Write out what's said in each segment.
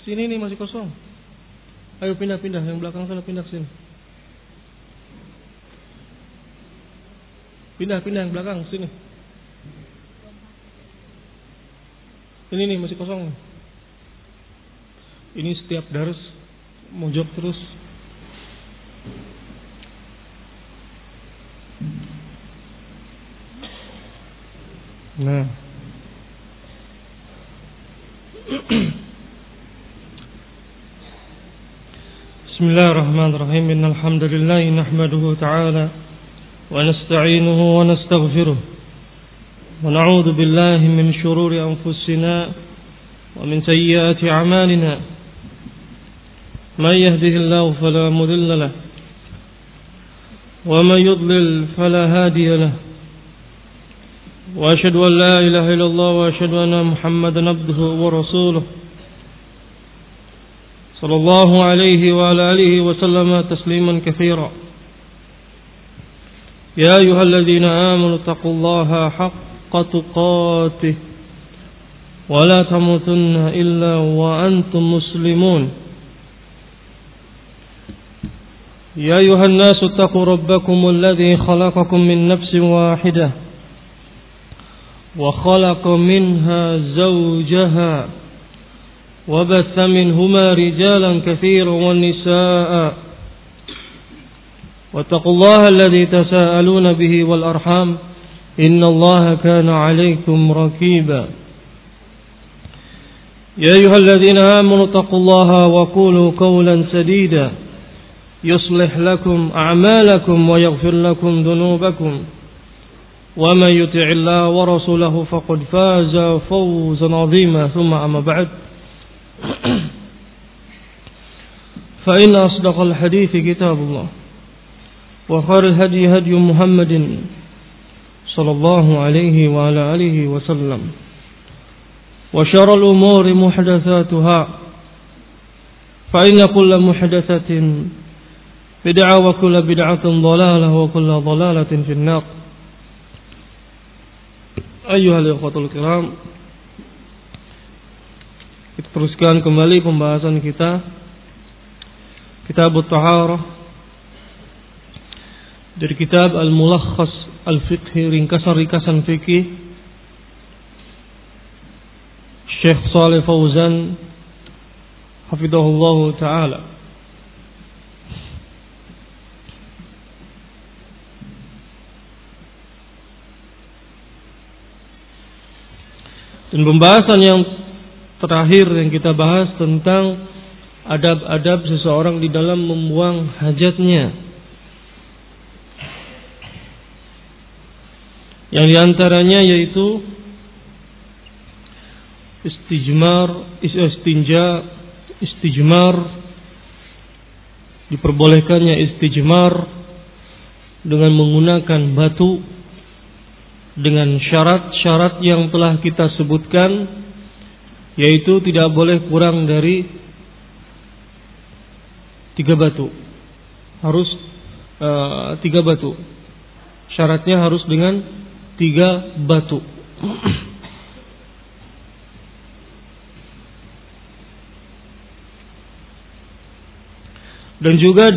Sini nih masih kosong. Ayo pindah-pindah, yang belakang sana pindah sini. Pindah yang belakang sini. Ini nih masih kosong. Ini setiap dars mojok terus. Nah. Bismillahirrahmanirrahim. Innal hamdalillah nahmaduhu ta'ala wa nasta'inuhu wa nastaghfiruh. Wa na'udzu billahi min shururi anfusina wa min sayyiati a'malina. May yahdihillahu fala mudilla lahu wa may yudlil fala hadiya lahu. Wa asyhadu an la ilaha illallah wa asyhadu anna Muhammadan abduhu wa rasuluh. Sallallahu alaihi wa ala alihi wa sallama tasliman katsira. Ya ayyuhalladzina amanu taqullaha haqqa tuqatih wa la tamutunna illa wa antum muslimun. Ya ayyuhan nasu taqu rabbakumul ladzi khalaqakum min nafsin wahidah wa khalaqa minha zawjaha وبث منهما رجالا كثيرا والنساء واتقوا الله الذي تساءلون به والأرحام إن الله كان عليكم رقيبا يا أيها الذين آمنوا اتقوا الله وقولوا قولا سديدا يصلح لكم أعمالكم ويغفر لكم ذنوبكم ومن يطع الله ورسوله فقد فاز فوزا عظيما ثم أما بعد فإن أصدق الحديث كتاب الله وخير الهدي هدي محمد صلى الله عليه وعلى آله وسلم وشر الأمور محدثاتها فإن كل محدثة بدعة وكل بدعة ضلالة وكل ضلالة في النار. أيها الإخوة الكرام, kita teruskan kembali pembahasan kita Kitab At-Taharah dari kitab Al-Mulakhas Al-Fiqhi, ringkasan-ringkasan fikih Syekh Shalih Fauzan hafidhahullah ta'ala. Dan pembahasan yang terakhir yang kita bahas tentang adab-adab seseorang di dalam membuang hajatnya. Yang diantaranya yaitu istijmar, diperbolehkannya istijmar dengan menggunakan batu dengan syarat-syarat yang telah kita sebutkan, yaitu tidak boleh kurang dari 3 batu. Harus 3 batu. Syaratnya harus dengan 3 batu. Dan juga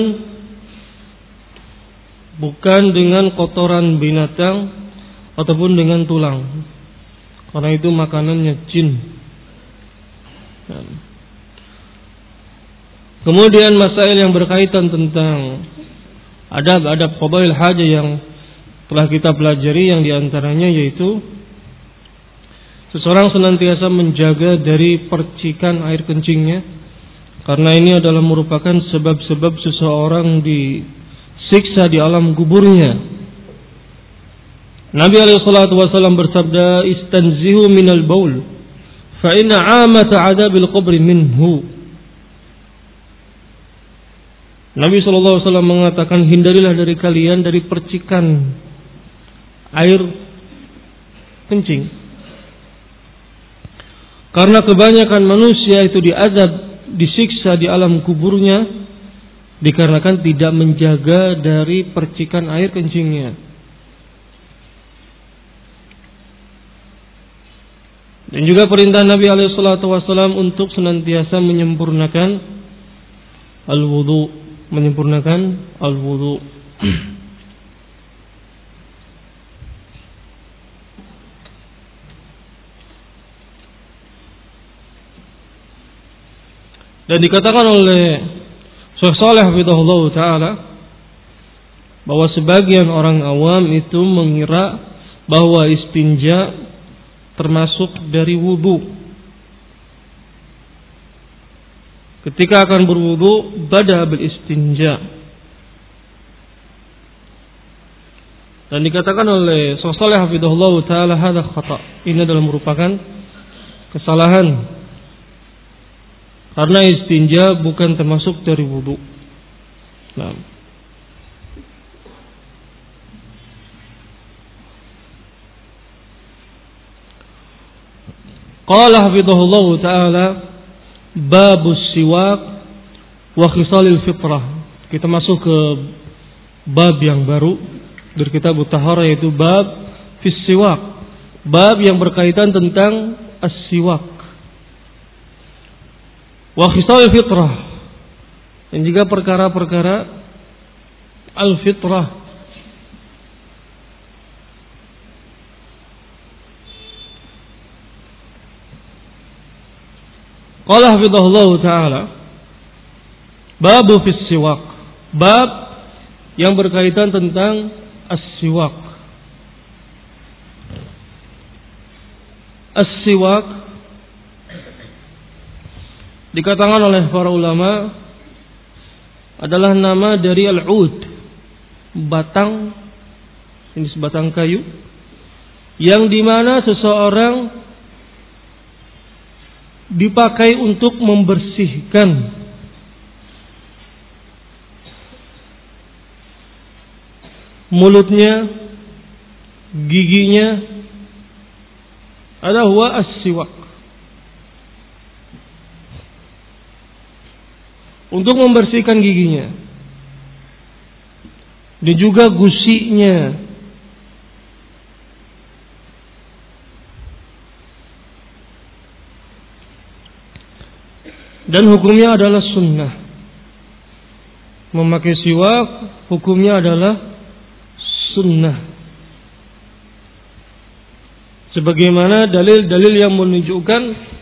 bukan dengan kotoran binatang ataupun dengan tulang, karena itu makanannya jin. Kemudian masail yang berkaitan tentang adab-adab qadail hajah yang telah kita pelajari, yang diantaranya yaitu seseorang senantiasa menjaga dari percikan air kencingnya, karena ini adalah merupakan sebab-sebab seseorang disiksa di alam kuburnya. Nabi SAW bersabda, "Istanzihu minal baul, fa inna 'amata 'adabil qabri minhu." Nabi SAW mengatakan, hindarilah dari kalian dari percikan air kencing, karena kebanyakan manusia itu disiksa di alam kuburnya dikarenakan tidak menjaga dari percikan air kencingnya. Dan juga perintah Nabi SAW untuk senantiasa menyempurnakan al-wudu, Dan dikatakan oleh Syekh Shalih hafizahullah taala bahwa sebagian orang awam itu mengira bahwa istinja termasuk dari wudu. Ketika akan berwudu, bada bil istinja. Dan dikatakan oleh Syekh Shalih hafizahullah taala hadza khata. Ini adalah merupakan kesalahan. Karena istinja bukan termasuk dari wudu. Nah. Qala hafizahullah ta'ala babus siwak wa khisalil fitrah. Kita masuk ke bab yang baru dari kitab Taharah, yaitu bab fis siwak. Bab yang berkaitan tentang as-siwak. Wa khisalil fitrah. Dan juga perkara-perkara al-fitrah. Qala hafizahullah ta'ala babu fis siwak, bab yang berkaitan tentang as-siwak. As-siwak dikatakan oleh para ulama adalah nama dari al-ud, batang, jenis batang kayu yang dimana seseorang dipakai untuk membersihkan mulutnya, giginya. Ada huwa as-siwak, untuk membersihkan giginya dan juga gusinya. Dan hukumnya adalah sunnah. Memakai siwak hukumnya adalah sunnah. Sebagaimana dalil-dalil yang menunjukkan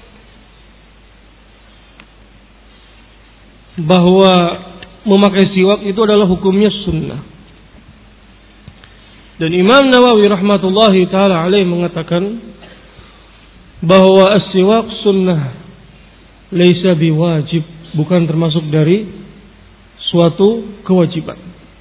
bahwa memakai siwak itu adalah hukumnya sunnah. Dan Imam Nawawi rahmatullahi ta'ala alaih mengatakan bahwa as-siwak sunnah, laisa biwajib, bukan termasuk dari suatu kewajiban.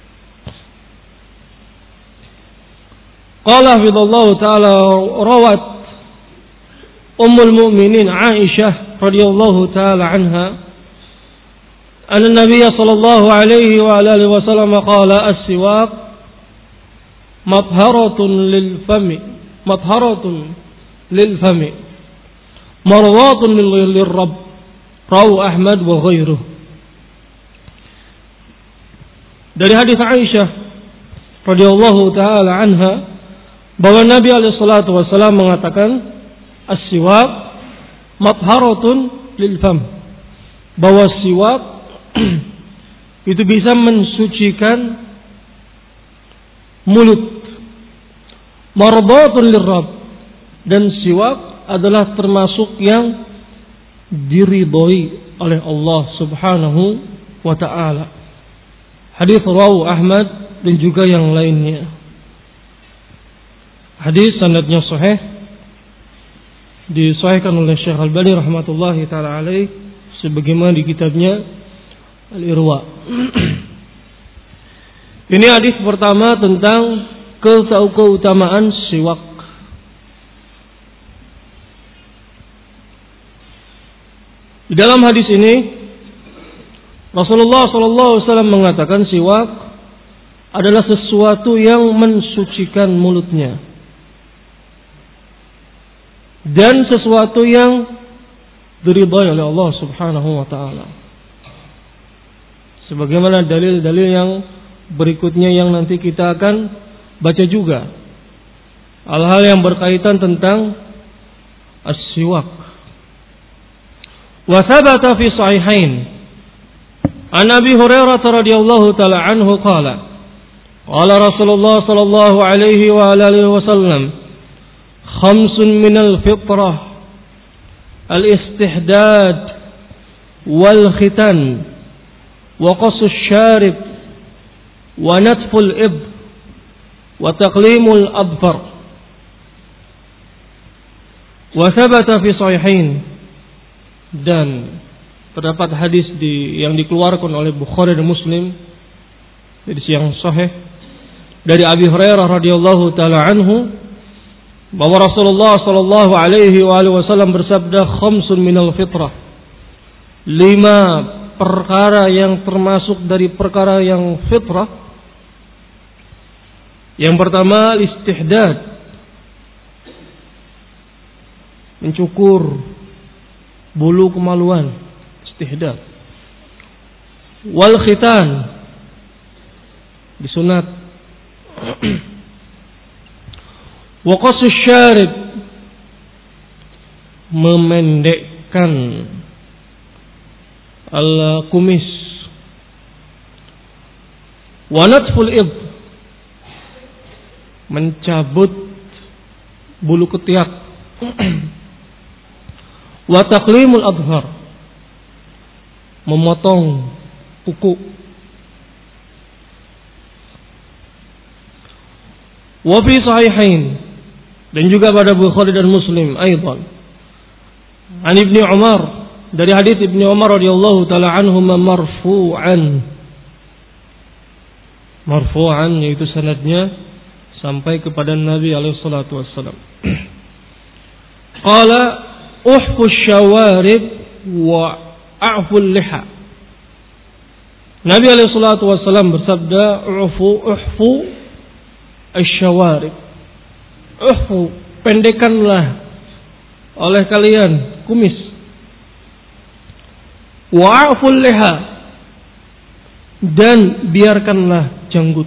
Qala hafizallahu ta'ala rawat Ummul Mu'minin Aisyah radhiyallahu ta'ala anha anna Nabiy sallallahu alaihi wa alihi wasallam qala as-siwak matharatun lil fami marwatun lil rabb. Rawu Ahmad wa ghairuh. Dari hadis Aisyah radhiyallahu taala anha bahwa Nabi alaihi salatu wasallam mengatakan as-siwak matharatun lil fam, bahwa siwak itu bisa mensucikan mulut. Mardatun lirrabb, dan siwak adalah termasuk yang diridhoi oleh Allah Subhanahu wa ta'ala. Hadis rawahu Ahmad dan juga yang lainnya. Hadis sanadnya sahih, disahihkan oleh Syekh Al-Albani rahmatullahi taala alaih sebagaimana di kitabnya Al-Irwa. Ini hadis pertama tentang keutamaan siwak. Di dalam hadis ini Rasulullah SAW mengatakan siwak adalah sesuatu yang mensucikan mulutnya dan sesuatu yang diridhai oleh Allah Subhanahu wa ta'ala. Sebagaimana dalil-dalil yang berikutnya yang nanti kita akan baca juga. Hal-hal yang berkaitan tentang as-siwak. Wa thabata fi sahihain an Abi Hurairah radhiyallahu ta'ala anhu qala qala Rasulullah sallallahu alaihi wa alihi wasallam khamsun minal fitrah al-istihdad wal khitan wa qasus syarib wa natful ib wa taqlimul adfar. Wa thabata fi sahihain, dan terdapat hadis yang dikeluarkan oleh Bukhari dan Muslim dari yang sahih dari Abi Hurairah radhiyallahu taala anhu bahwa Rasulullah sallallahu alaihi wasallam bersabda khamsun minal fitrah, 5 perkara yang termasuk dari perkara yang fitrah. Yang pertama istihdad, mencukur bulu kemaluan, istihdad. Wal khitan, disunat. Wa qasus syarib, memendekkan al-kumis. Wa natful ib, mencabut bulu ketiak. Wa taqlimul adhar, memotong kuku. Wa fi sahihain, dan juga pada Bukhari dan Muslim aidan an Ibnu Umar, dari hadis Ibnu Umar radhiyallahu taala anhu marfu'an, yaitu sanadnya sampai kepada Nabi alaihi salatu wassalam. Qala uhfu syawarib wa a'ful liha. Nabi alaihi salatu wassalam bersabda uhfu asyawarib. Uhfu, pendekkanlah oleh kalian kumis. Wa a'ful liha, dan biarkanlah janggut.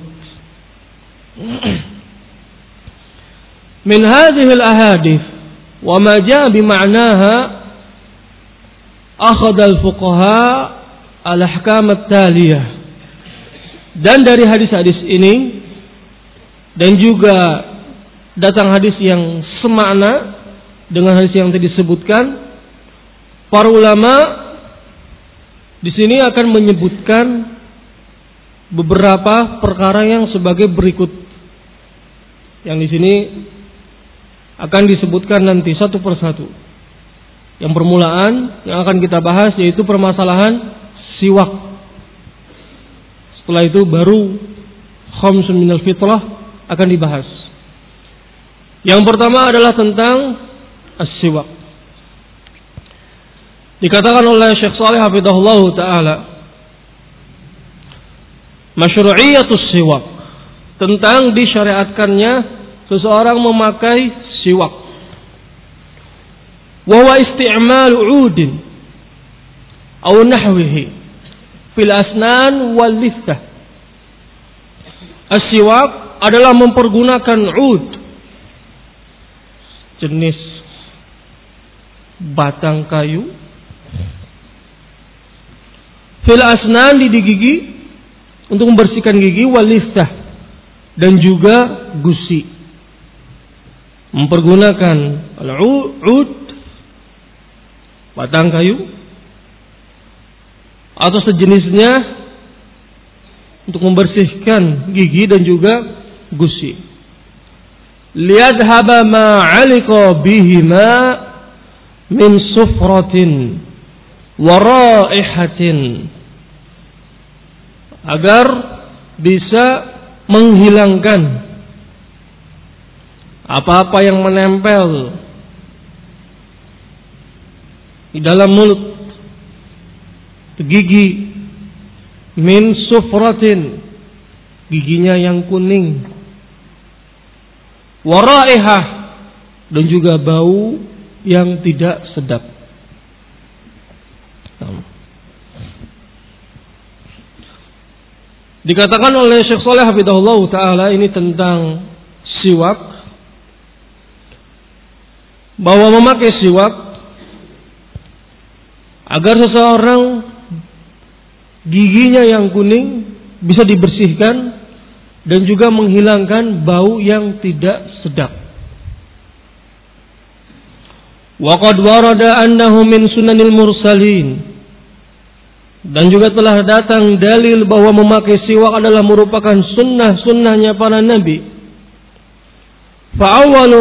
Min hadhihi al-ahadith wa ma jaa bi ma'naha akhadha al-fuqaha al-ahkam at-taliyah. Dan dari hadis-hadis ini dan juga datang hadis yang semakna dengan hadis yang tadi disebutkan, para ulama di sini akan menyebutkan beberapa perkara yang sebagai berikut. Yang di sini akan disebutkan nanti satu persatu. Yang permulaan yang akan kita bahas yaitu permasalahan siwak. Setelah itu baru khamsun minal fitrah akan dibahas. Yang pertama adalah tentang as-siwak. Dikatakan oleh Syekh Shalih hafizahullah taala, masyru'iyatus siwak, tentang disyariatkannya seseorang memakai siwak. Wa huwa isti'mal 'udin aw nahwihi fil asnan wal liftah. As-siwak adalah mempergunakan 'ud, jenis batang kayu, fil asnan, di gigi untuk membersihkan gigi, wal liftah, dan juga gusi. Mempergunakan al-'ud, batang kayu atau sejenisnya untuk membersihkan gigi dan juga gusi. Liyadhaba ma 'aliqa bihima min sufratin wa raihatin, agar bisa menghilangkan apa-apa yang menempel di dalam mulut, gigi, min sufratin, giginya yang kuning, wa raihah, dan juga bau yang tidak sedap. Dikatakan oleh Syekh Shalih hafizahullah taala ini tentang siwak. bahwa memakai siwak agar seseorang giginya yang kuning bisa dibersihkan dan juga menghilangkan bau yang tidak sedap. Wa qad warada annahu min sunanil mursalin, dan juga telah datang dalil bahwa memakai siwak adalah merupakan sunnahnya para nabi. Fa awwalu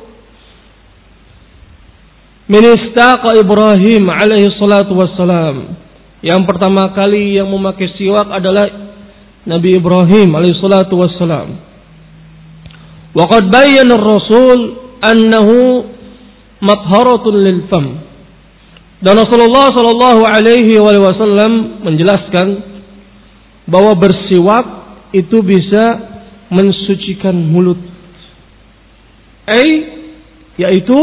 min istaqa Ibrahim alaihi salatu wassalam, yang pertama kali yang memakai siwak adalah Nabi Ibrahim alaihi salatu wassalam. Wa qad bayyana ar-rasul annahu matharatun lil fam, dan Rasulullah sallallahu alaihi wasallam menjelaskan bahwa bersiwak itu bisa mensucikan mulut, yaitu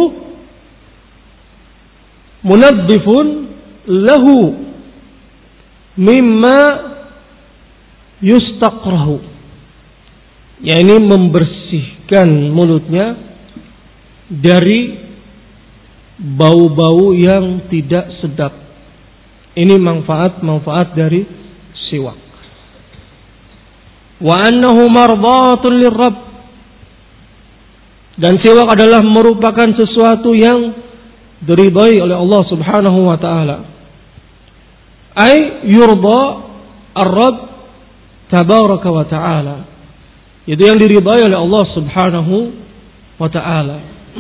munaddifun lahu mimma yustaqrahu, yakni membersihkan mulutnya dari bau-bau yang tidak sedap. Ini manfaat dari siwak. Wa annahu mardatun lirrabb, dan siwak adalah merupakan sesuatu yang diridai oleh Allah Subhanahu wa taala. Ay yurda ar-rabb tabaraka wa taala, itu yang diridai oleh Allah Subhanahu wa taala.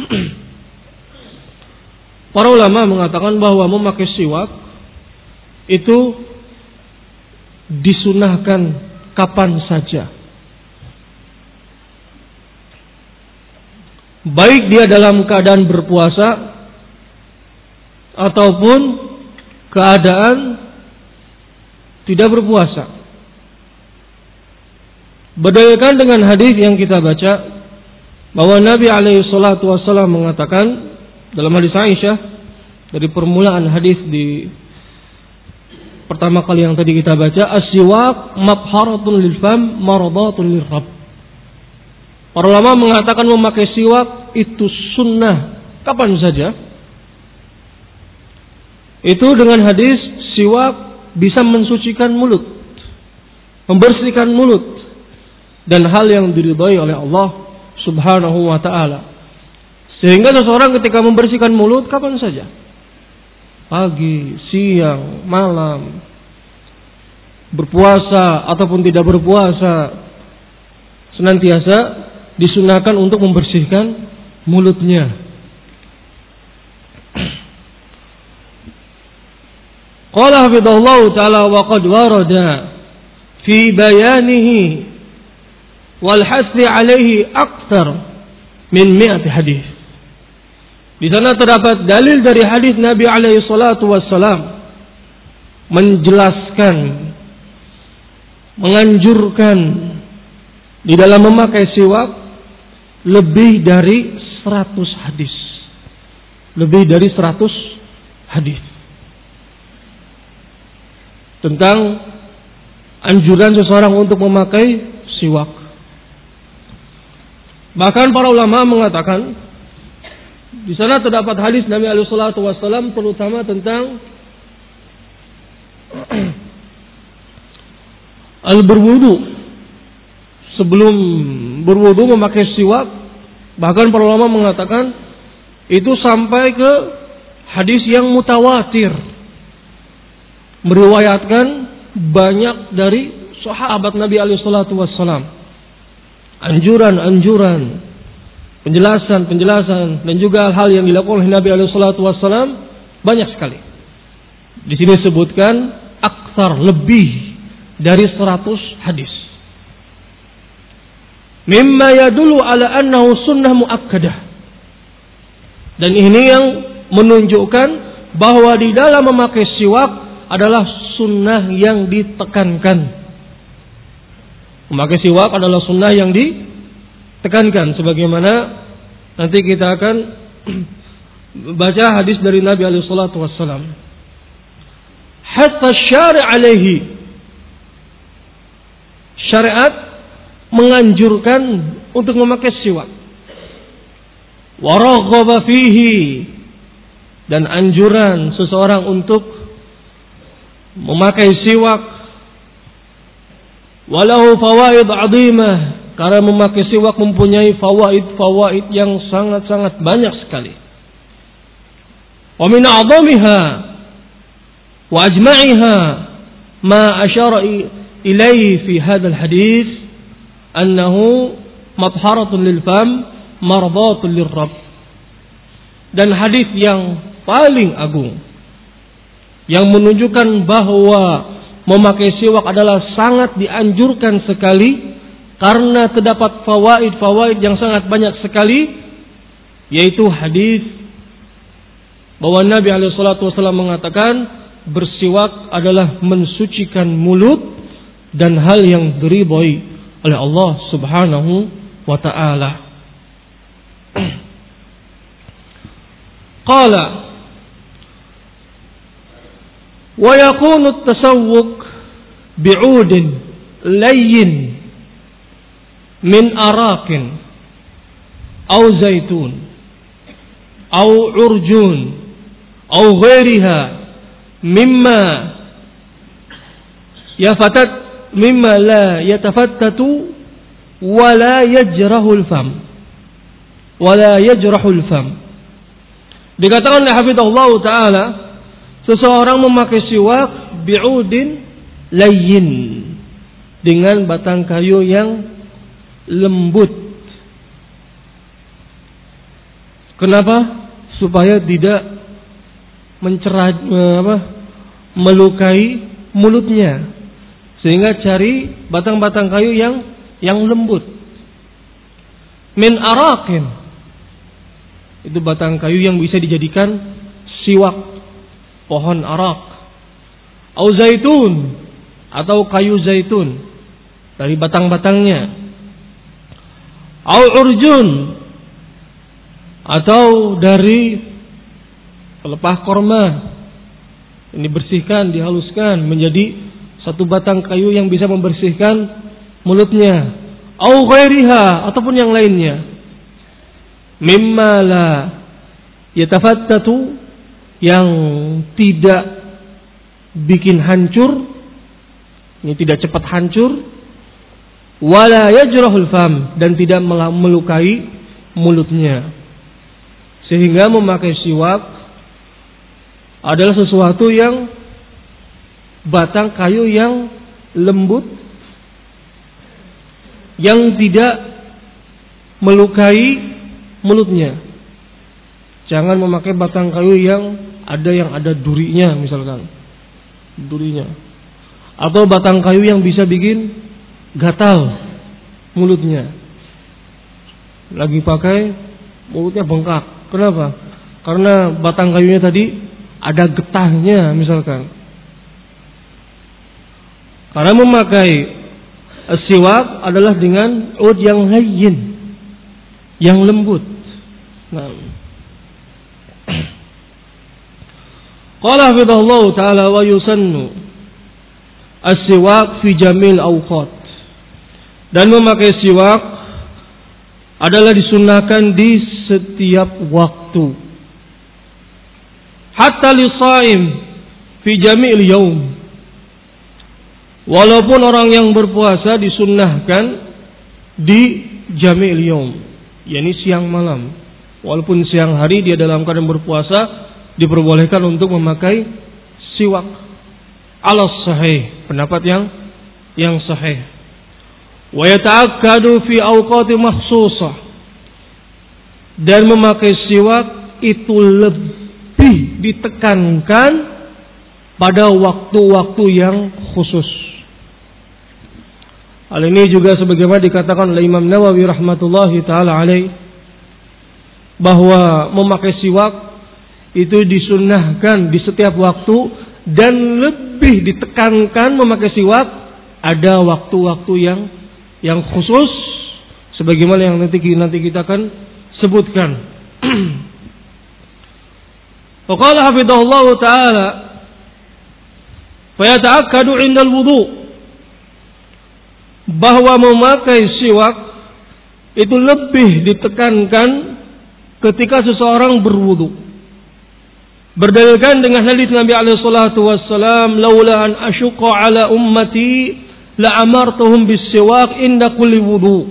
Para ulama mengatakan bahwa memakai siwak itu disunahkan kapan saja, baik dia dalam keadaan berpuasa ataupun keadaan tidak berpuasa. Berdasarkan dengan hadis yang kita baca bahwa Nabi alaihi salatu wasallam mengatakan dalam hadis Aisyah, dari permulaan hadis di pertama kali yang tadi kita baca, as-siwak mabharatun lil fam mardatun lirrabb. Para ulama mengatakan memakai siwak itu sunnah kapan saja. Itu dengan hadis siwak bisa mensucikan mulut, membersihkan mulut, dan hal yang diridhai oleh Allah Subhanahu wa taala. Sehingga seseorang ketika membersihkan mulut kapan saja, pagi, siang, malam, berpuasa ataupun tidak berpuasa, senantiasa disunahkan untuk membersihkan mulutnya. Qala hafidhallahu ta'ala wa qad warada fi bayanihi wal hasbi alaihi akthar min 100 hadis. Di sana terdapat dalil dari hadis Nabi alaihi salatu wassalam menjelaskan, menganjurkan di dalam memakai siwak lebih dari 100 hadis. Lebih dari 100 hadis tentang anjuran seseorang untuk memakai siwak. Bahkan para ulama mengatakan di sana terdapat hadis Nabi alaihi salatu wasallam terutama tentang al-berwudu. Sebelum berwudu memakai siwak, bahkan para ulama mengatakan itu sampai ke hadis yang mutawatir, meriwayatkan banyak dari sahabat Nabi alaihi salatu wasallam. Anjuran-anjuran, penjelasan-penjelasan, dan juga hal yang dilakukan oleh Nabi alaihi salatu wasallam banyak sekali. Di sini disebutkan aktsar, lebih dari 100 hadis. Mimma yadullu ala annahu sunnah muakkadah. Dan ini yang menunjukkan bahwa di dalam memakai siwak adalah sunnah yang ditekankan. Memakai siwak adalah sunnah yang ditekankan, sebagaimana nanti kita akan baca hadis dari Nabi alaihi salatu wassalam. Hatta syari' alaihi, syariat menganjurkan untuk memakai siwak. wa raghaba fihi, dan anjuran seseorang untuk memakai siwak, walahu fawaid 'azimah, karena memakai siwak mempunyai fawaid yang sangat-sangat banyak sekali. Wa min a'zamiha wa ajma'iha ma asyara ilaihi fi hadzal hadits annahu matharatun lil fam mardatun lirrabb. Dan hadis yang paling agung yang menunjukkan bahwa memakai siwak adalah sangat dianjurkan sekali karena terdapat fawaid yang sangat banyak sekali, yaitu hadis bahwa Nabi SAW mengatakan bersiwak adalah mensucikan mulut dan hal yang diridhai oleh Allah Subhanahu wa ta'ala. Qala wa yakunu at-tasawwuk bi'udin layyin min arakin aw zaitun aw urjun aw ghairiha mimma la yatafattatu wa la yajrahu al-fam. Dikatakan oleh hafizahullah ta'ala, seseorang memakai siwak bi'udin layyin, dengan batang kayu yang lembut. Kenapa? Supaya tidak melukai mulutnya. Sehingga cari batang-batang kayu yang lembut. Min arakin, itu batang kayu yang bisa dijadikan siwak, pohon arak. Au zaitun, atau kayu zaitun dari batang-batangnya. Au urjun, atau dari pelepah korma. Ini bersihkan, dihaluskan menjadi satu batang kayu yang bisa membersihkan mulutnya. Au ghairiha, ataupun yang lainnya. Mimma la yatafattatu, yang tidak bikin hancur, ini tidak cepat hancur, wala yajrahul fam, dan tidak melukai mulutnya. Sehingga memakai siwak adalah sesuatu yang batang kayu yang lembut, yang tidak melukai mulutnya. Jangan memakai batang kayu yang ada durinya, misalkan durinya, atau batang kayu yang bisa bikin gatal mulutnya. Lagi pakai mulutnya bengkak. Kenapa? Karena batang kayunya tadi ada getahnya, misalkan. Karena memakai siwak adalah dengan ud yang hayyin, yang lembut. Nah, qala hafidhahullah ta'ala wa yusannu as-siwak fi jamil awqat, dan memakai siwak adalah disunnahkan di setiap waktu. Hatta li-shaim fi jamil yaum, walaupun orang yang berpuasa disunnahkan di jamil yaum, yakni siang malam. Walaupun siang hari dia dalam keadaan berpuasa, diperbolehkan untuk memakai siwak. Ala sahih, pendapat yang sahih. Wa yata'akkadu fi awqati makhsusah, dan memakai siwak itu lebih ditekankan pada waktu-waktu yang khusus. Hal ini juga sebagaimana dikatakan oleh Imam Nawawi rahmatullahi ta'ala alaih, bahwa memakai siwak itu disunnahkan di setiap waktu, dan lebih ditekankan memakai siwak ada waktu-waktu yang khusus, sebagaimana yang nanti kita akan sebutkan. Faqala hafidhahullah ta'ala fa yata'akkadu 'inda al-wudu, bahwa memakai siwak itu lebih ditekankan ketika seseorang berwudu. Berdalilkan dengan hadis Nabi alaihi salatu wassalam, "Laula an asyqa ala ummati la amartuhum bis-siwak inda kulli wudu."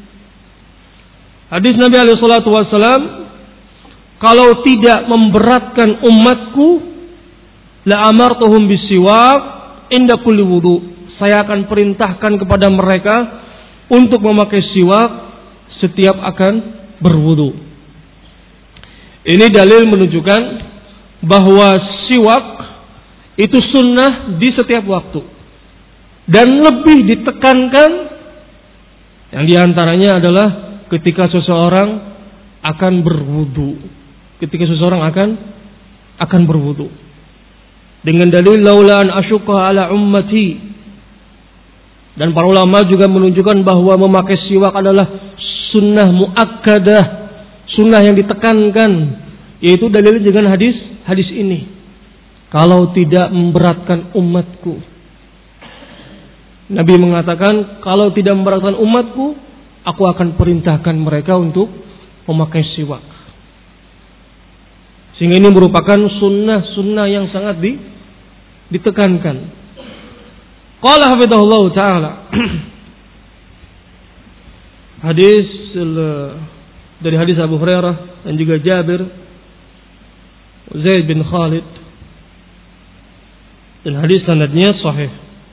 Hadis Nabi alaihi salatu wassalam, kalau tidak memberatkan umatku, la amartuhum bis-siwak inda kulli wudu. Saya akan perintahkan kepada mereka untuk memakai siwak setiap akan berwudu. Ini dalil menunjukkan bahwa siwak itu sunnah di setiap waktu. Dan lebih ditekankan yang diantaranya adalah ketika seseorang akan berwudu. Ketika seseorang akan berwudu. Dengan dalil laula an asyqa ala ummati. Dan para ulama juga menunjukkan bahwa memakai siwak adalah sunnah muakkadah, sunnah yang ditekankan, yaitu dalil dengan hadis ini. Kalau tidak memberatkan umatku. Nabi mengatakan, kalau tidak memberatkan umatku, aku akan perintahkan mereka untuk memakai siwak. Sehingga ini merupakan sunnah yang sangat ditekankan. Qala hafidhahullah ta'ala. Hadis dari hadis Abu Hurairah dan juga Jabir, Zaid bin Khalid, dan hadis sanadnya sahih.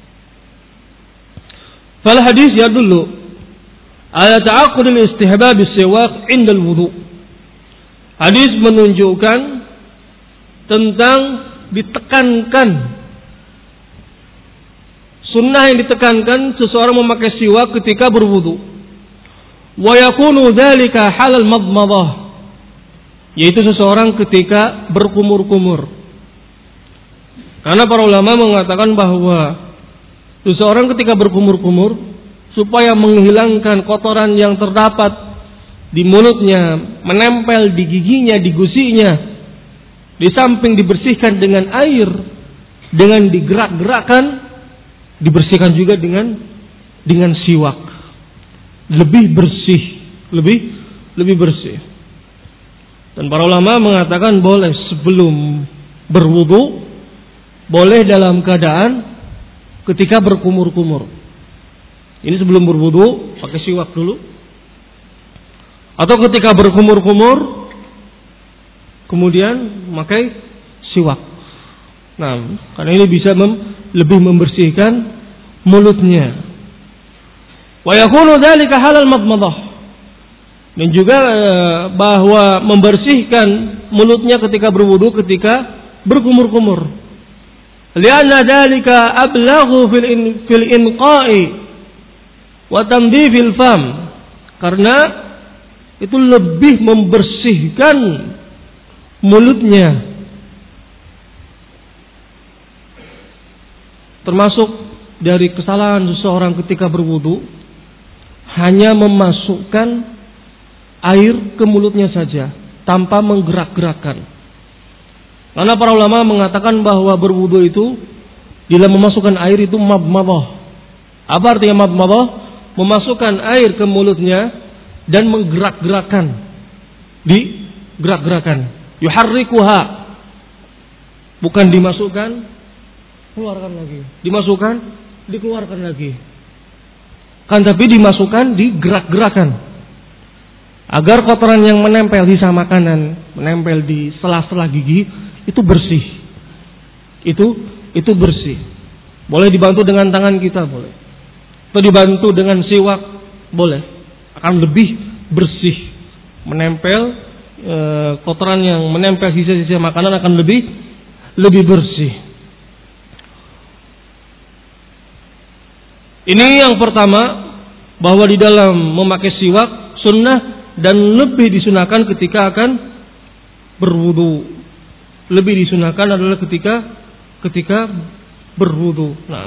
Fal hadis yadullu ala ta'aqqud al-istihbab as-siwak 'inda al-wudu. Hadis menunjukkan tentang ditekankan, sunnah yang ditekankan seseorang memakai siwak ketika berwudu. Wa yakunu dzalika halal madmadah, yaitu seseorang ketika berkumur-kumur. Karena para ulama mengatakan bahwa seseorang ketika berkumur-kumur, supaya menghilangkan kotoran yang terdapat di mulutnya, menempel di giginya, di gusinya, di samping dibersihkan dengan air, dengan digerak-gerakkan, dibersihkan juga dengan siwak. Lebih bersih, lebih bersih. Dan para ulama mengatakan boleh sebelum berwudu, boleh dalam keadaan ketika berkumur-kumur. Ini sebelum berwudu pakai siwak dulu. Atau ketika berkumur-kumur kemudian memakai siwak. Nah, karena ini bisa lebih membersihkan mulutnya. Wa yakunu dzalika halal madmadah. Dan juga bahwa membersihkan mulutnya ketika berwudu, ketika berkumur-kumur. Lianna dzalika ablaghu fil inqa'i wa tandzifil fam. Karena itu lebih membersihkan mulutnya. Termasuk dari kesalahan seseorang ketika berwudu, hanya memasukkan air ke mulutnya saja tanpa menggerak-gerakkan. Karena para ulama mengatakan bahwa berwudu itu bila memasukkan air itu madmadah. Apa artinya madmadah? Memasukkan air ke mulutnya dan menggerak-gerakkan. Digerak-gerakkan. Yuharrikuha. Bukan dimasukkan, keluarkan lagi. Dimasukkan, dikeluarkan lagi. Kan tapi dimasukkan, digerak-gerakan. Agar kotoran yang menempel di sisa makanan, menempel di sela-sela gigi, itu bersih. Itu bersih. Boleh dibantu dengan tangan kita, boleh. Atau dibantu dengan siwak, boleh. Akan lebih bersih. Menempel, kotoran yang menempel sisa-sisa makanan akan lebih bersih. Ini yang pertama, bahwa di dalam memakai siwak sunnah dan lebih disunahkan ketika akan berwudu. Lebih disunahkan adalah ketika berwudu. Nah,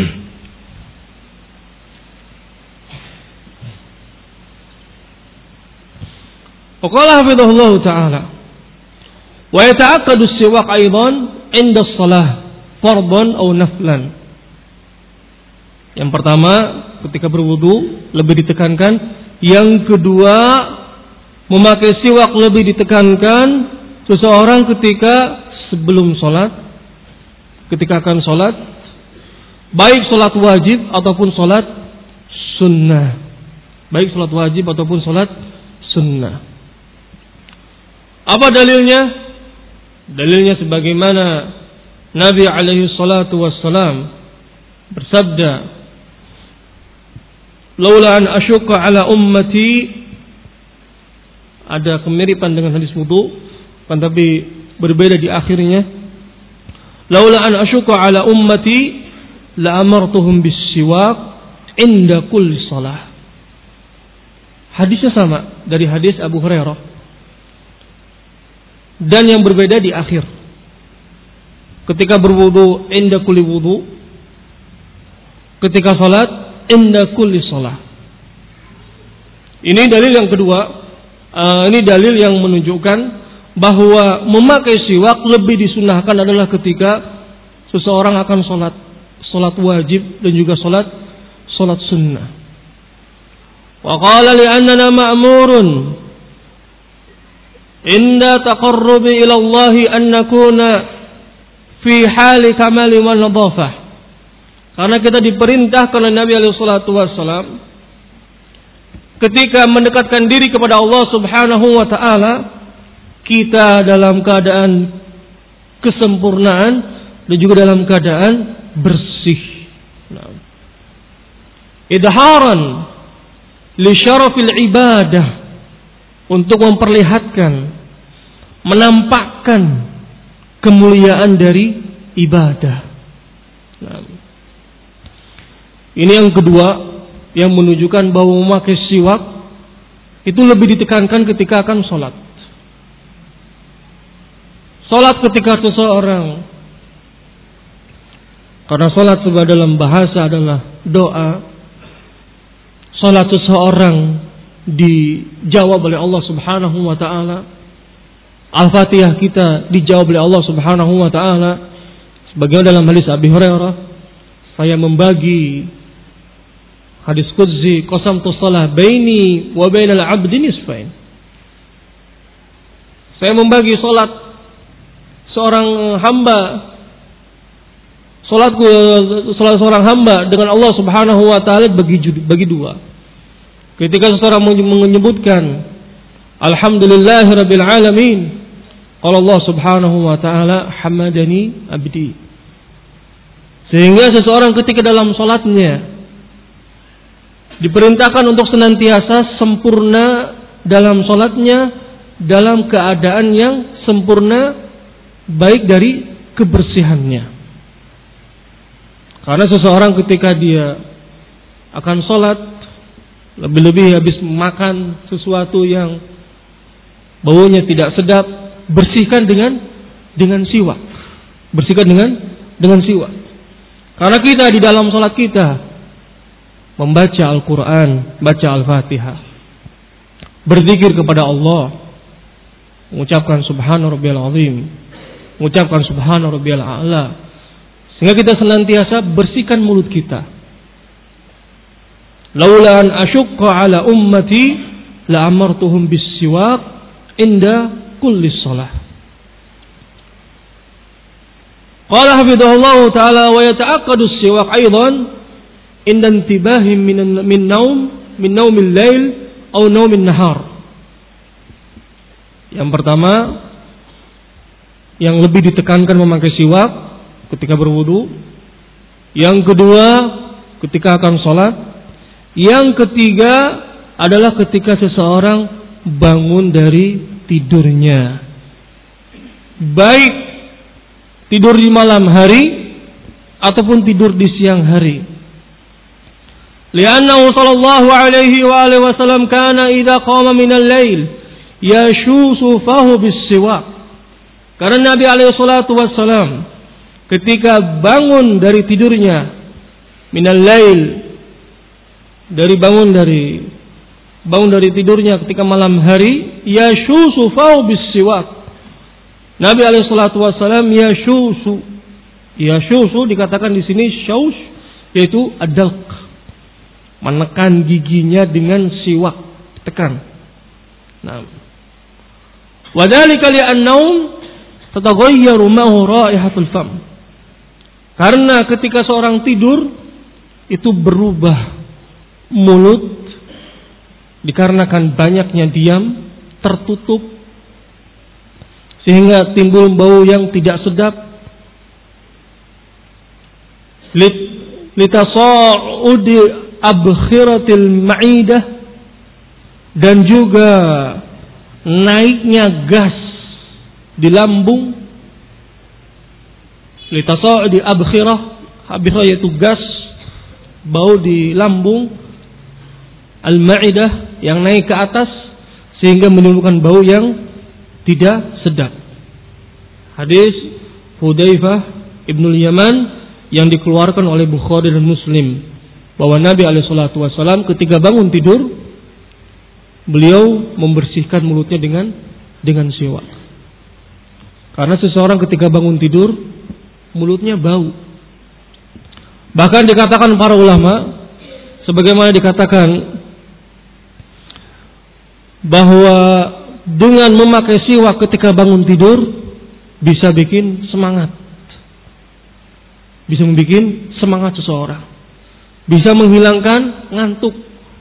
Qala hafidhahullah ta'ala wa yata'aqqadu as-siwak aidan 'inda as-shalah fardhan aw naflan. Yang pertama ketika berwudu lebih ditekankan, yang kedua memakai siwak lebih ditekankan seseorang ketika sebelum sholat, ketika akan sholat, baik sholat wajib ataupun sholat sunnah. Baik sholat wajib ataupun sholat sunnah. Apa dalilnya? Dalilnya sebagaimana Nabi alaihi salatu wassalam bersabda, "Laula an asyqa ala ummati." Ada kemiripan dengan hadis wudu, kan tapi berbeda di akhirnya. "Laula an asyqa ala ummati la amartuhum bis-siwak inda kulli shalah." Hadisnya sama dari hadis Abu Hurairah. Dan yang berbeda di akhir. Ketika berwudu inda kulli wudu, ketika salat inda kulli shalah. Ini dalil yang kedua. Ini dalil yang menunjukkan bahwa memakai siwak lebih disunahkan adalah ketika seseorang akan salat wajib dan juga salat sunnah. Wa qala li'annana ma'murun inda taqarrubi ila Allah an nakuna fi hali kamali wa nadhafah. Karena kita diperintahkan oleh Nabi alaihi salatu wasallam ketika mendekatkan diri kepada Allah Subhanahu wa taala, kita dalam keadaan kesempurnaan dan juga dalam keadaan bersih. Idharan li syarafil ibadah, untuk memperlihatkan, menampakkan kemuliaan dari ibadah. Ini yang kedua yang menunjukkan bahwa memakai siwak itu lebih ditekankan ketika akan sholat. Sholat ketika seseorang, karena sholat sebagai dalam bahasa adalah doa. Sholat seseorang dijawab oleh Allah Subhanahu wa taala. Al-Fatihah kita dijawab oleh Allah Subhanahu wa taala. Sebagaimana dalam hadis Abi Hurairah, saya membagi hadis qudsi, qasamtu shalah baini wa bainal 'abdi nisfain. Saya membagi salat seorang hamba, salat seorang hamba dengan Allah Subhanahu wa taala bagi dua. Ketika seseorang menyebutkan alhamdulillahirabbil alamin, qala Allah Subhanahu wa taala hamadani abdi. Sehingga seseorang ketika dalam salatnya diperintahkan untuk senantiasa sempurna dalam salatnya, dalam keadaan yang sempurna, baik dari kebersihannya. Karena seseorang ketika dia akan salat, lebih-lebih habis makan sesuatu yang baunya tidak sedap, bersihkan dengan siwak. Bersihkan dengan siwak. Karena kita di dalam salat kita membaca Al-Quran, baca Al-Fatihah, berzikir kepada Allah, mengucapkan Subhana Rabbiyal Azim, mengucapkan Subhana Rabbiyal A'la, sehingga kita senantiasa bersihkan mulut kita. Laula an asyqa ala ummati la amartuhum bis-siwak inda kulli shalah. Qala hafidhahullah ta'ala wa yata'aqqadu as-siwak aidan inda intibahim min naumil lail atau naumin nahar. Yang pertama, yang lebih ditekankan memakai siwak ketika berwudu. Yang kedua, ketika akan sholat. Yang ketiga adalah ketika seseorang bangun dari tidurnya, baik tidur di malam hari ataupun tidur di siang hari. Li'annahu sallallahu alaihi wa alihi wasallam kana idza qama minal lail yashusu fahu bis-siwak. Karena Nabi alaihi salatu wasallam ketika bangun dari tidurnya, minal lail, bangun dari tidurnya ketika malam hari, yashusu fahu bis-siwak. Nabi alaihi salatu wasallam yashusu dikatakan di sini syaus, yaitu adalq, menekan giginya dengan siwak, tekan. Nah, Wa dzalika li'annahum tataghayyaru ma'hu raihatul fam. Karena ketika seorang tidur itu berubah mulut dikarenakan banyaknya diam, tertutup, sehingga timbul bau yang tidak sedap. Litasa'udi abkhiratil ma'idah, dan juga naiknya gas di lambung. Litasa'udi abkhirah, abkhirah yaitu gas, bau di lambung, al-ma'idah yang naik ke atas sehingga menimbulkan bau yang tidak sedap. Hadis Hudzaifah Ibnul Yaman yang dikeluarkan oleh Bukhari dan Muslim, bahwa Nabi SAW ketika bangun tidur beliau membersihkan mulutnya dengan siwak. Karena seseorang ketika bangun tidur mulutnya bau. Bahkan dikatakan para ulama, sebagaimana dikatakan bahwa dengan memakai siwak ketika bangun tidur bisa bikin semangat, bisa membuat semangat seseorang, bisa menghilangkan ngantuk,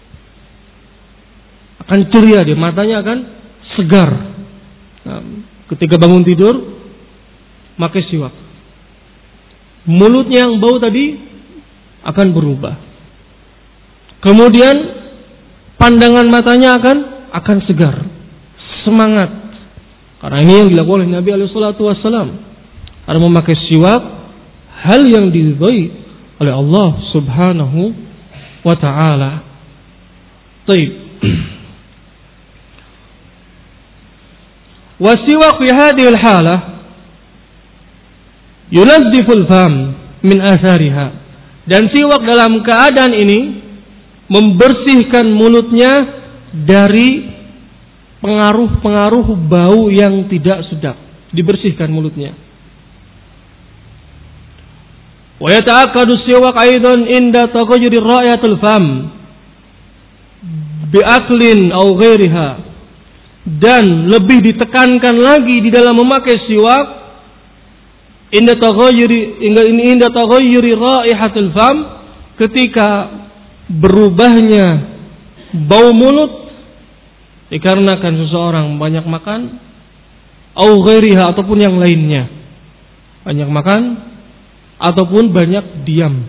akan ceria dia, matanya akan segar. Nah, ketika bangun tidur pakai siwak, mulutnya yang bau tadi akan berubah. Kemudian pandangan matanya akan segar, semangat. Karena ini yang dilakukan oleh Nabi SAW. Karena memakai siwak hal yang diridhai oleh Allah Subhanahu wa ta'ala. Baik. Wasiwak fi hadhihi al-halah yunazzifu al-fam min athariha. Dan siwak dalam keadaan ini membersihkan mulutnya dari pengaruh-pengaruh bau yang tidak sedap. Dibersihkan mulutnya. Wa yata'akkadu siwak aidan inda taghayyuri ra'iyatul fam bi aklin aw ghairiha. Dan lebih ditekankan lagi di dalam memakai siwak inda taghayyuri raihatul fam, ketika berubahnya bau mulut dikarenakan seseorang banyak makan, au ghairiha, ataupun yang lainnya, banyak makan ataupun banyak diam,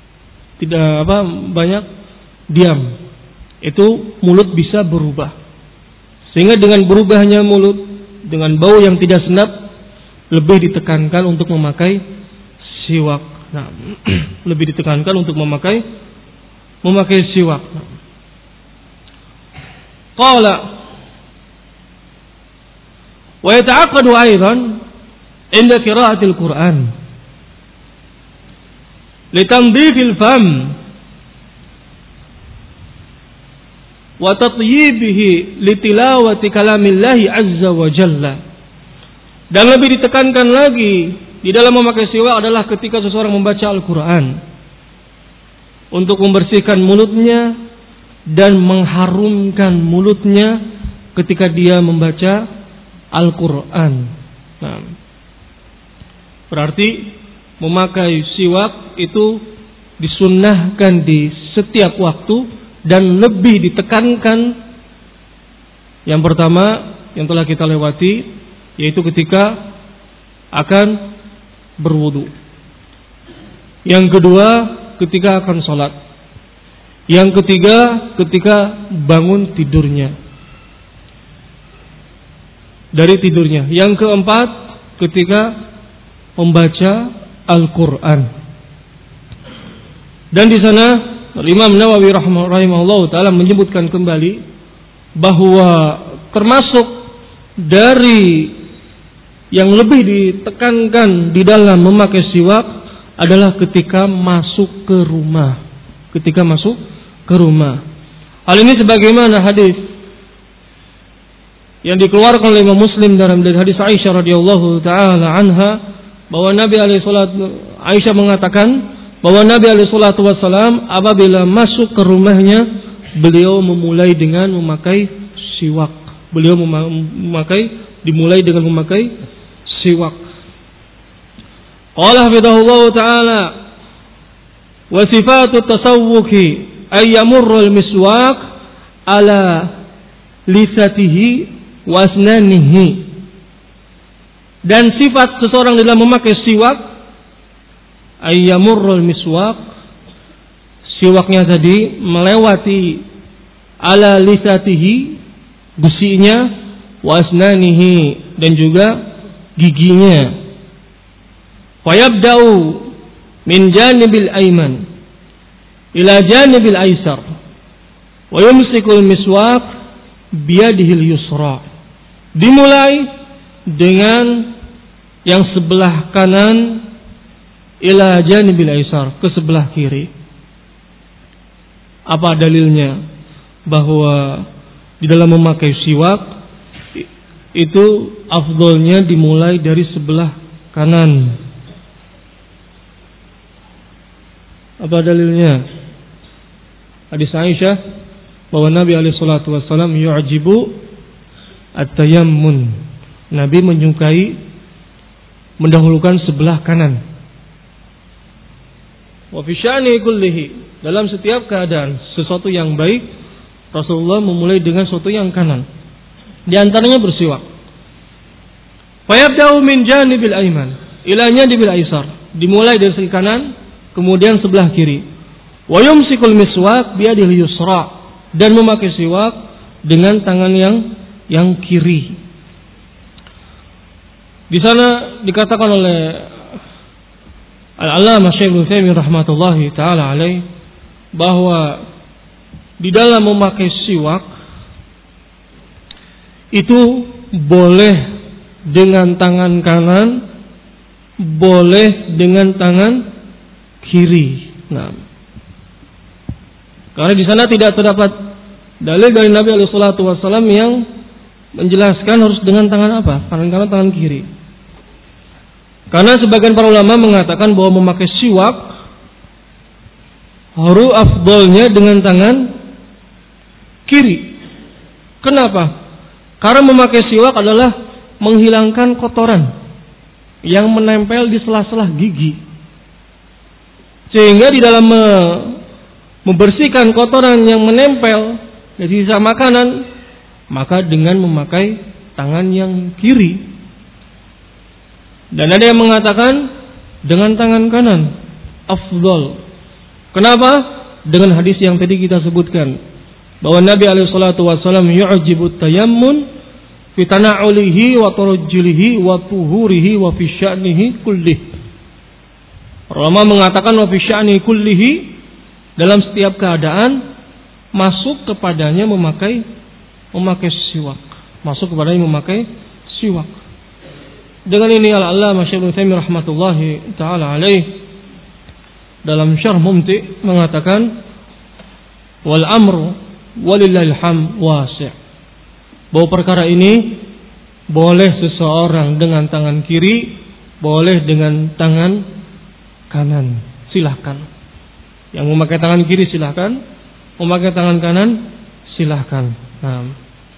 banyak diam, itu mulut bisa berubah. Sehingga dengan berubahnya mulut dengan bau yang tidak sedap lebih ditekankan untuk memakai siwak. Nah, lebih ditekankan untuk memakai siwak. Qala wa yata'aqqadu aidan inda qira'atil Qur'an litandhifil fam wa tatyibihi litilawati kalamillahi azza wa jalla. Dan lebih ditekankan lagi di dalam memakai siwak adalah ketika seseorang membaca Al-Quran, untuk membersihkan mulutnya dan mengharumkan mulutnya ketika dia membaca Al-Quran. Nah, berarti memakai siwak itu disunnahkan di setiap waktu dan lebih ditekankan. Yang pertama yang telah kita lewati, yaitu ketika akan berwudu. Yang kedua ketika akan sholat. Yang ketiga ketika bangun tidurnya, dari tidurnya. Yang keempat ketika membaca Al-Quran. Dan di sana Imam Nawawi rahimahullah ta'ala menyebutkan kembali bahwa termasuk dari yang lebih ditekankan di dalam memakai siwak adalah ketika masuk ke rumah. Ketika masuk ke rumah. Hal ini sebagaimana hadis yang dikeluarkan oleh Imam Muslim dalam hadis Aisyah radhiyallahu taala anha, bahwa Aisyah mengatakan bahwa Nabi alaihi salatu wasallam apabila masuk ke rumahnya, beliau memulai dengan memakai siwak. Beliau memakai dimulai dengan memakai siwak. Qala hafidhahullah ta'ala wa sifatu tasawwuki ay yamurru al-miswak ala lisatihi wa asnanihi. Dan sifat seseorang dalam memakai siwak ay yamurru al-miswak, siwaknya tadi melewati ala lisatihi, gusinya, wa asnanihi, dan juga giginya. Fayabda'u min janibil ayman ila janibil aysar wa yumsikul miswak biyadihil yusra. Dimulai dengan yang sebelah kanan ila janibil aysar, ke sebelah kiri. Apa dalilnya? Bahwa di dalam memakai siwak itu afdolnya dimulai dari sebelah kanan. Apa dalilnya? Hadis Aisyah bahwa Nabi alaihi salatu wasallam yu'jibu at-tayammun. Nabi menyukai mendahulukan sebelah kanan. Wa fi sya'ni kullihi, dalam setiap keadaan sesuatu yang baik Rasulullah memulai dengan sesuatu yang kanan. Di antaranya bersiwak. Fa yabda'u min janibil ayman ila janibil aysar. Dimulai dari sisi kanan, kemudian sebelah kiri. Wa yumsikul miswak biyadil yusra, dan memakai siwak dengan tangan yang kiri. Di sana dikatakan oleh Al-Allamah Syekh Ibnu Utsaimin rahmatullahi taala alaih bahwa di dalam memakai siwak itu boleh dengan tangan kanan, boleh dengan tangan kiri. Nah, karena di sana tidak terdapat dalil dari Nabi alaihi salatu wasallam yang menjelaskan harus dengan tangan apa? Tangan kanan, tangan kiri. Karena sebagian para ulama mengatakan bahwa memakai siwak harus afdolnya dengan tangan kiri. Kenapa? Karena memakai siwak adalah menghilangkan kotoran yang menempel di sela-sela gigi. Sehingga di dalam membersihkan kotoran yang menempel di sisa makanan, maka dengan memakai tangan yang kiri. Dan ada yang mengatakan dengan tangan kanan afdal. Kenapa? Dengan hadis yang tadi kita sebutkan bahwa Nabi alaihi salatu wasallam yu'jibu tayammun fi tana'ulihi wa tarajjulihi wa tuhurihi wa fi sya'nihi kullih. Ulama mengatakan wa fi sya'nihi kullihi, dalam setiap keadaan masuk kepadanya memakai siwak. Masuk kepadanya memakai siwak. Dengan ini Al-Allamah Syekh Ibnu Utsaimin rahmatullahi taala alaih dalam Syarh Mumti' mengatakan wal amru walillahil hamd wasi'. Bahwa perkara ini boleh seseorang dengan tangan kiri, boleh dengan tangan kanan. Silahkan. Yang memakai tangan kiri silahkan, memakai tangan kanan silahkan. Nah,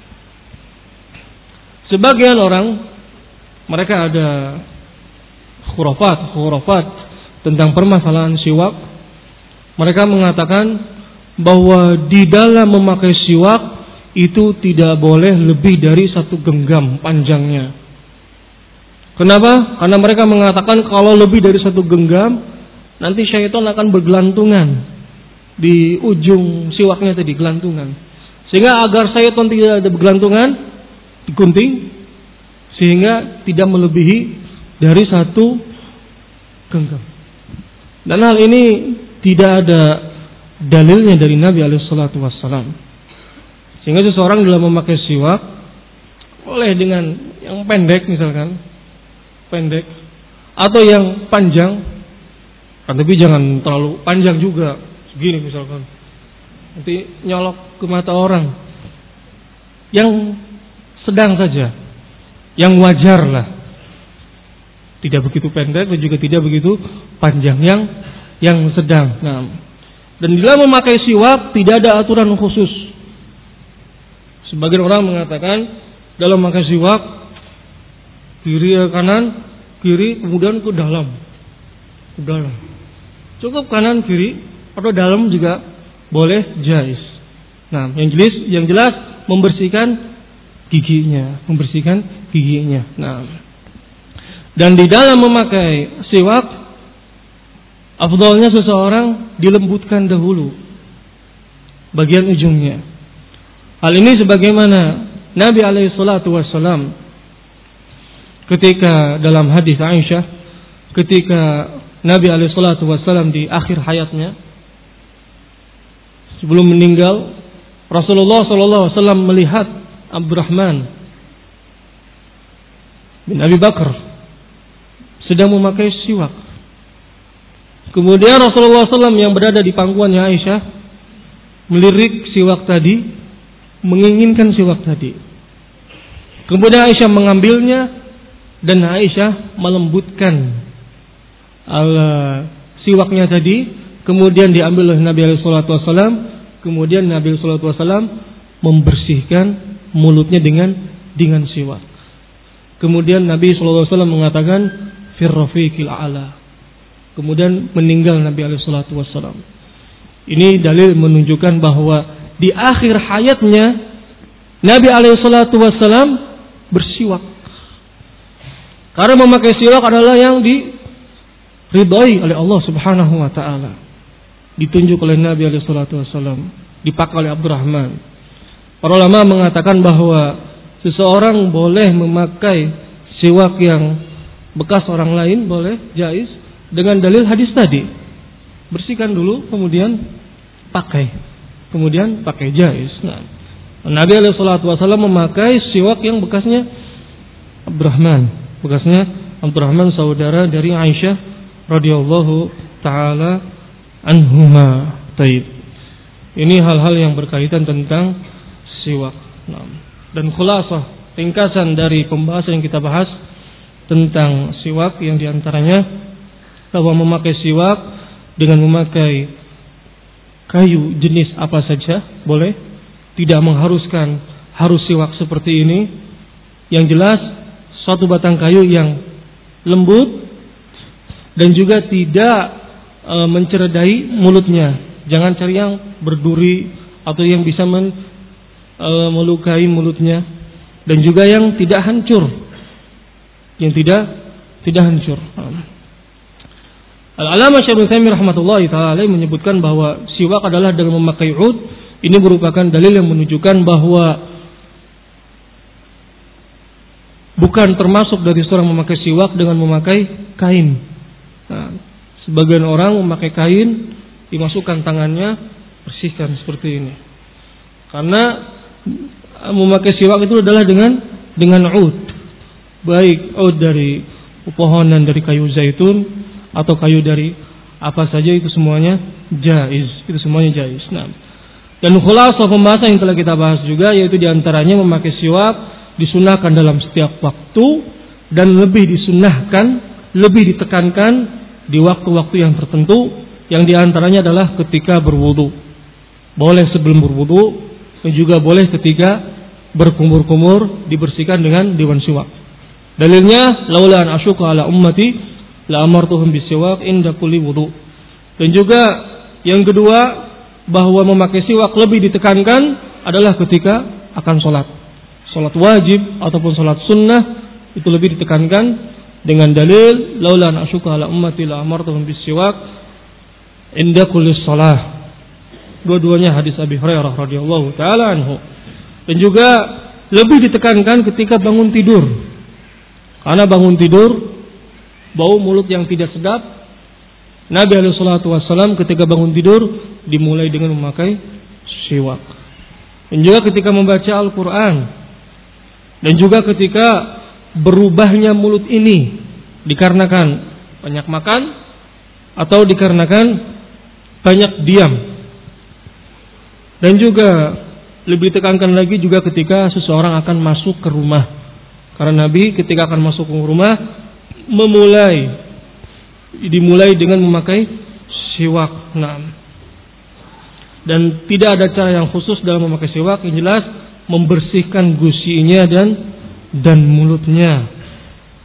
sebagian orang mereka ada khurafat tentang permasalahan siwak. Mereka mengatakan bahwa di dalam memakai siwak itu tidak boleh lebih dari 1 genggam panjangnya. Kenapa? Karena mereka mengatakan kalau lebih dari 1 genggam nanti syaitan akan bergelantungan di ujung siwaknya tadi, gelantungan. Sehingga agar syaitan tidak ada bergelantungan, digunting sehingga tidak melebihi dari 1 genggam. Dan hal ini tidak ada dalilnya dari Nabi alaihi salatu wassalam. Sehingga seseorang dalam memakai siwak boleh dengan yang pendek misalkan, pendek atau yang panjang, tapi jangan terlalu panjang juga, segini misalkan, nanti nyolok ke mata orang. Yang sedang saja, yang wajar lah, tidak begitu pendek dan juga tidak begitu panjang, yang sedang. Nah, dan dalam memakai siwak tidak ada aturan khusus. Sebagian orang mengatakan dalam memakai siwak Kiri kanan, kiri kemudian ke dalam. Ke dalam. Cukup kanan kiri atau dalam juga boleh, jais. Nah, yang jelas membersihkan giginya. Nah, dan di dalam memakai siwak, afdhalnya seseorang dilembutkan dahulu bagian ujungnya. Hal ini sebagaimana Nabi alaihi salatu wassalam ketika dalam hadis Aisyah, ketika Nabi alaihi salatu wassalam di akhir hayatnya sebelum meninggal, Rasulullah sallallahu alaihi wasallam melihat Abdurrahman bin Abi Bakar sedang memakai siwak. Kemudian Rasulullah SAW yang berada di pangkuannya Aisyah melirik siwak tadi, menginginkan siwak tadi. Kemudian Aisyah mengambilnya dan Aisyah melembutkan siwaknya tadi. Kemudian diambil oleh Nabi SAW. Kemudian Nabi SAW membersihkan mulutnya dengan siwak. Kemudian Nabi SAW mengatakan firrafiqil a'la. Kemudian meninggal Nabi SAW. Ini dalil menunjukkan bahwa di akhir hayatnya Nabi SAW bersiwak. Karena memakai siwak adalah yang diridhai oleh Allah Subhanahu wa taala. Ditunjuk oleh Nabi SAW, dipakai oleh Abdurrahman. Para ulama mengatakan bahwa seseorang boleh memakai siwak yang bekas orang lain, boleh, jais, dengan dalil hadis tadi. Bersihkan dulu, kemudian pakai jais. Nah, Nabi SAW memakai siwak yang bekasnya Abdurrahman, saudara dari Aisyah radhiyallahu taala anhuma. Taib. Ini hal-hal yang berkaitan tentang siwak. Nah, dan khulasah, ringkasan dari pembahasan yang kita bahas tentang siwak yang diantaranya bahwa memakai siwak dengan memakai kayu jenis apa saja boleh, tidak mengharuskan harus siwak seperti ini. Yang jelas suatu batang kayu yang lembut dan juga tidak menceradai mulutnya. Jangan cari yang berduri atau yang bisa melukai mulutnya, dan juga yang tidak hancur, Al-Allamah Syekh Ibnu Taimiyah rahmatullahi taala menyebutkan bahwa siwak adalah dengan memakai ud. Ini merupakan dalil yang menunjukkan bahwa bukan termasuk dari seorang memakai siwak dengan memakai kain. Nah, sebagian orang memakai kain, dimasukkan tangannya, bersihkan seperti ini. Karena memakai siwak itu adalah dengan ud. Baik ud dari pepohonan dari kayu zaitun atau kayu dari apa saja, itu semuanya jaiz. Nah, dan khulasah pembahasan yang telah kita bahas juga, yaitu diantaranya memakai siwak disunahkan dalam setiap waktu, dan lebih ditekankan di waktu-waktu yang tertentu, yang diantaranya adalah ketika berwudu. Boleh sebelum berwudu, dan juga boleh ketika berkumur-kumur, dibersihkan dengan dewan siwak. Dalilnya, laula an asyqa ala ummati la amartuhum bisiwak inda kulli wudu. Dan juga yang kedua, bahwa memakai siwak lebih ditekankan adalah ketika akan sholat wajib ataupun sholat sunnah, itu lebih ditekankan dengan dalil laula an asyqa ala ummati la amartuhum bisiwak inda kulli shalah. Dua-duanya hadis Abi Hurairah radhiyallahu taala anhu. Dan juga lebih ditekankan ketika bangun tidur, karena bangun tidur bau mulut yang tidak sedap. Nabi SAW ketika bangun tidur dimulai dengan memakai siwak. Dan juga ketika membaca Al-Quran, dan juga ketika berubahnya mulut ini dikarenakan banyak makan atau dikarenakan banyak diam. Dan juga lebih ditekankan lagi juga ketika seseorang akan masuk ke rumah, karena Nabi ketika akan masuk ke rumah dimulai dengan memakai siwak. Nah, dan tidak ada cara yang khusus dalam memakai siwak, yang jelas membersihkan gusinya dan mulutnya.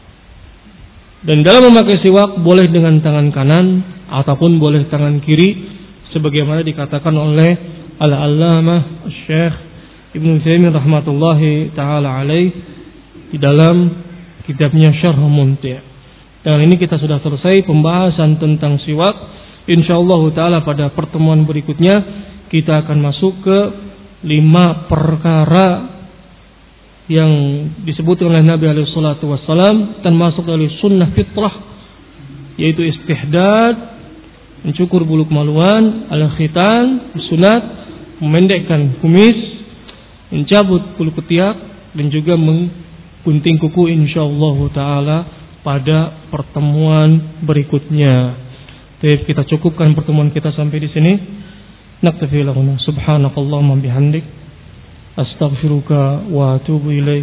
Dan dalam memakai siwak boleh dengan tangan kanan ataupun boleh tangan kiri, sebagaimana dikatakan oleh Al-Allamah Syekh Ibnu Utsaimin rahmatullahi taala alaih di dalam kitabnya Syarh Mumti'. Dan ini kita sudah selesai pembahasan tentang siwak. Insyaallah taala pada pertemuan berikutnya kita akan masuk ke 5 perkara yang disebut oleh Nabi alaihi salatu wassalam termasuk dari sunnah fitrah, yaitu istihdad, mencukur bulu kemaluan, al-khitan, sunat, memendekkan kumis, mencabut bulu ketiak, dan juga menggunting kuku, insyaallah taala pada pertemuan berikutnya. Jadi kita cukupkan pertemuan kita sampai di sini. Naktafi lahuna subhanakallahumma bihamdik astaghfiruka wa atubu ilaik.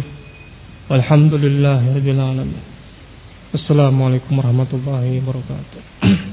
Walhamdulillahirabbil alamin. Assalamualaikum warahmatullahi wabarakatuh.